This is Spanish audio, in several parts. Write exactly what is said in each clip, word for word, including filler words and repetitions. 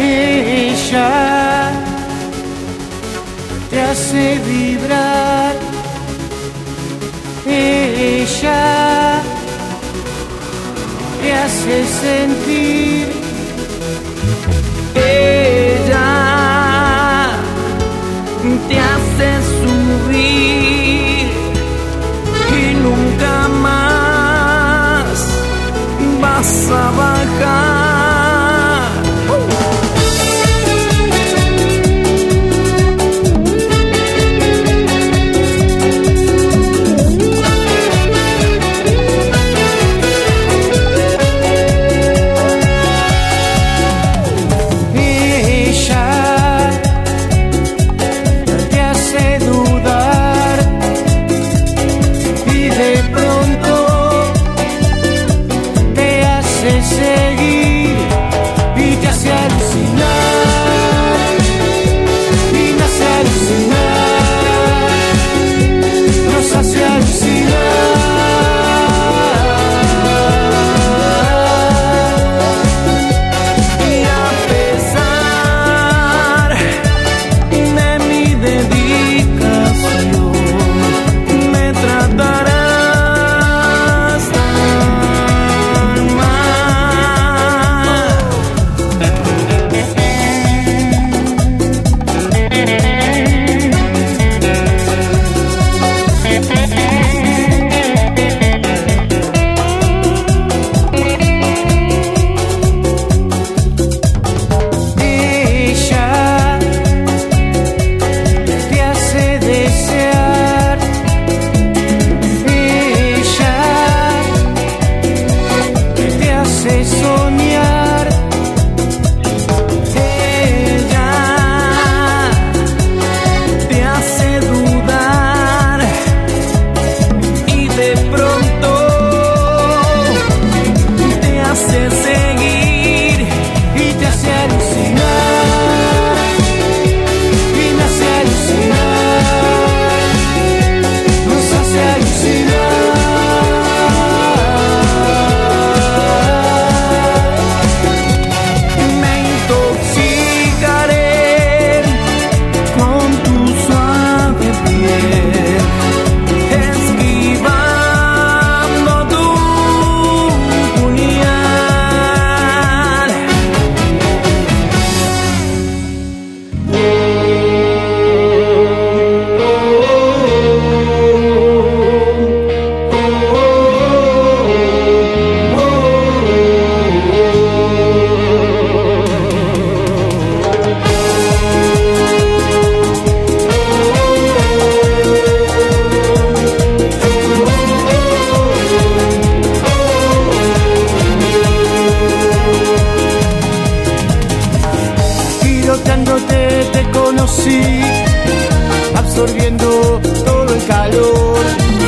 Ella te hace vibrar, ella te hace sentir, ella te hace subir y nunca más vas a bajar. Absorbiendo todo el calor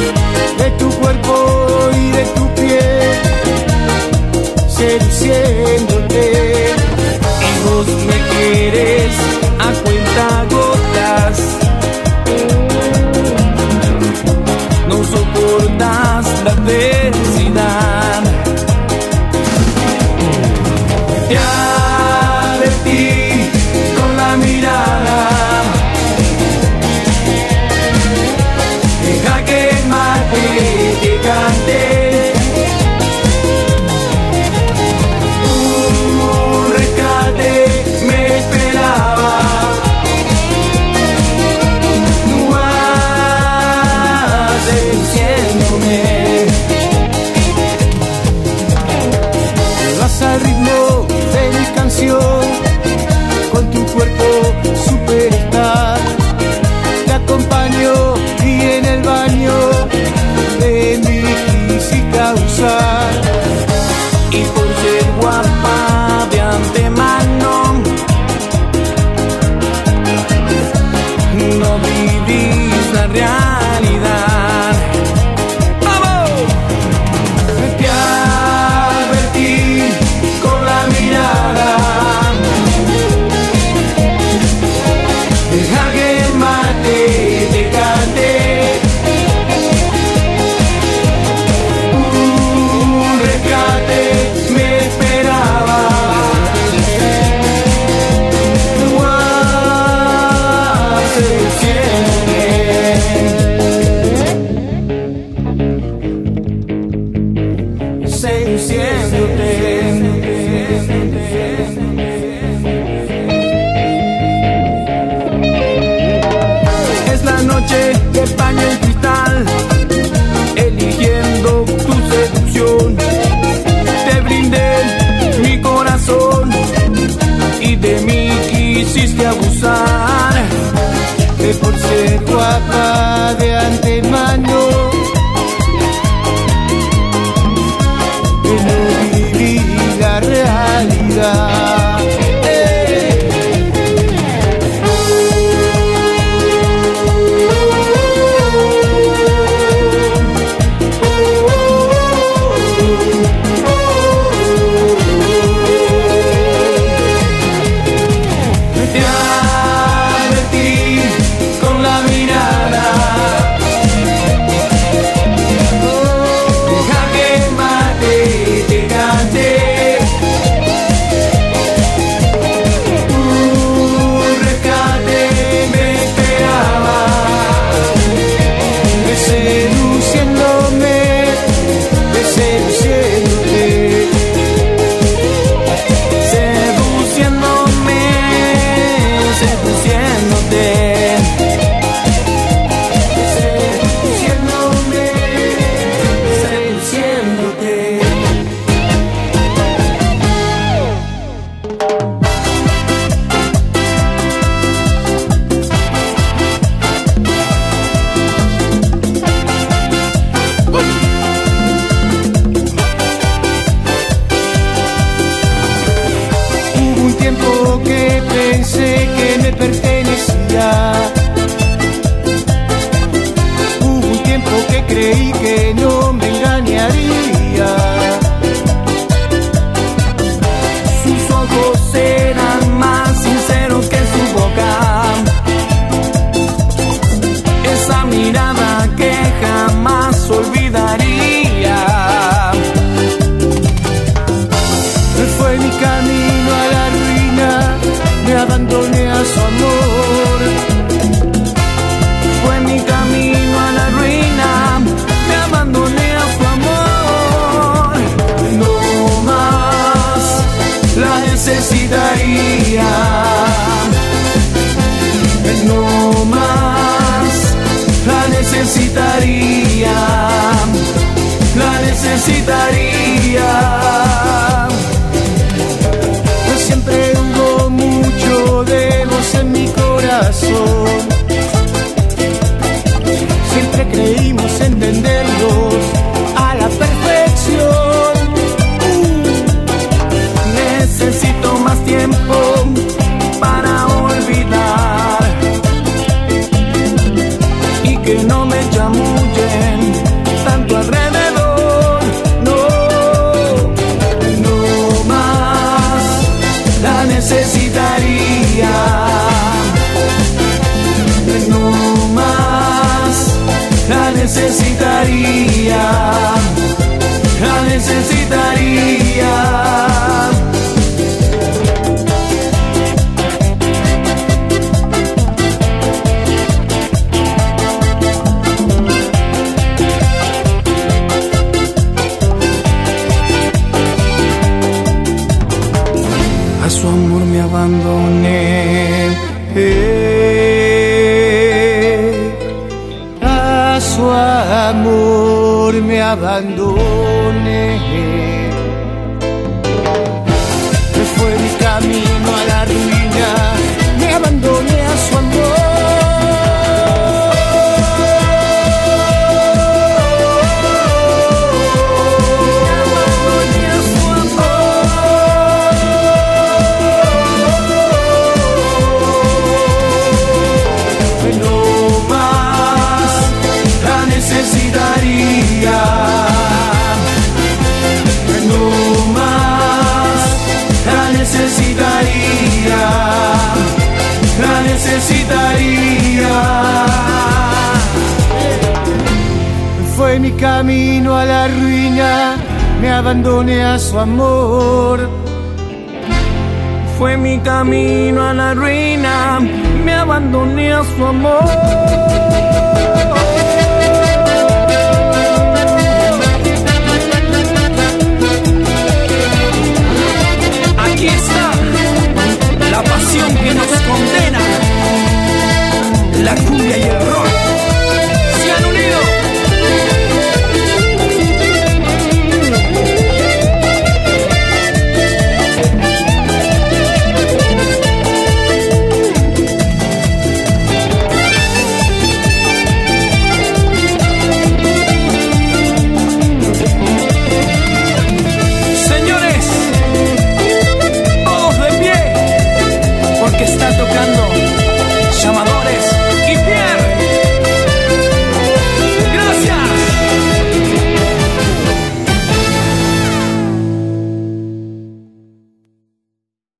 de tu cuerpo y de tu piel, seduciéndote. Y vos me quieres a cuentagotas, no soportas la adversidad. Te advertí con la mirada, deja quemarte, que cante un rescate me esperaba. No vas seduciéndome, vas al ritmo de mi seduciéndote. Es la noche de paño y cristal, eligiendo tu seducción. Te brindé mi corazón y de mí quisiste abusar. Que por ser guapa de antemano que no viví la realidad. Creí que no me engañaría. Sus ojos eran más sinceros que su boca. Esa mirada que jamás olvidaría. Fue mi camino a la ruina, me abandoné a su amor. Fue mi camino a la ruina, me abandoné a su amor. No más la necesitaría. No más la necesitaría. La necesitaría. Siempre hubo mucho de vos en mi corazón. Siempre creímos entenderlos a la perfección. Uh, necesito más tiempo para olvidar y que no me chamullen tanto alrededor. No, no más la necesitaría. No más la necesitaría, la necesitaría. A su amor me abandoné. A su amor me abandoné. Fue mi camino a la ruina, me abandoné a su amor. Fue mi camino a la ruina, me abandoné a su amor. Fue mi camino a la ruina, me abandoné a su amor.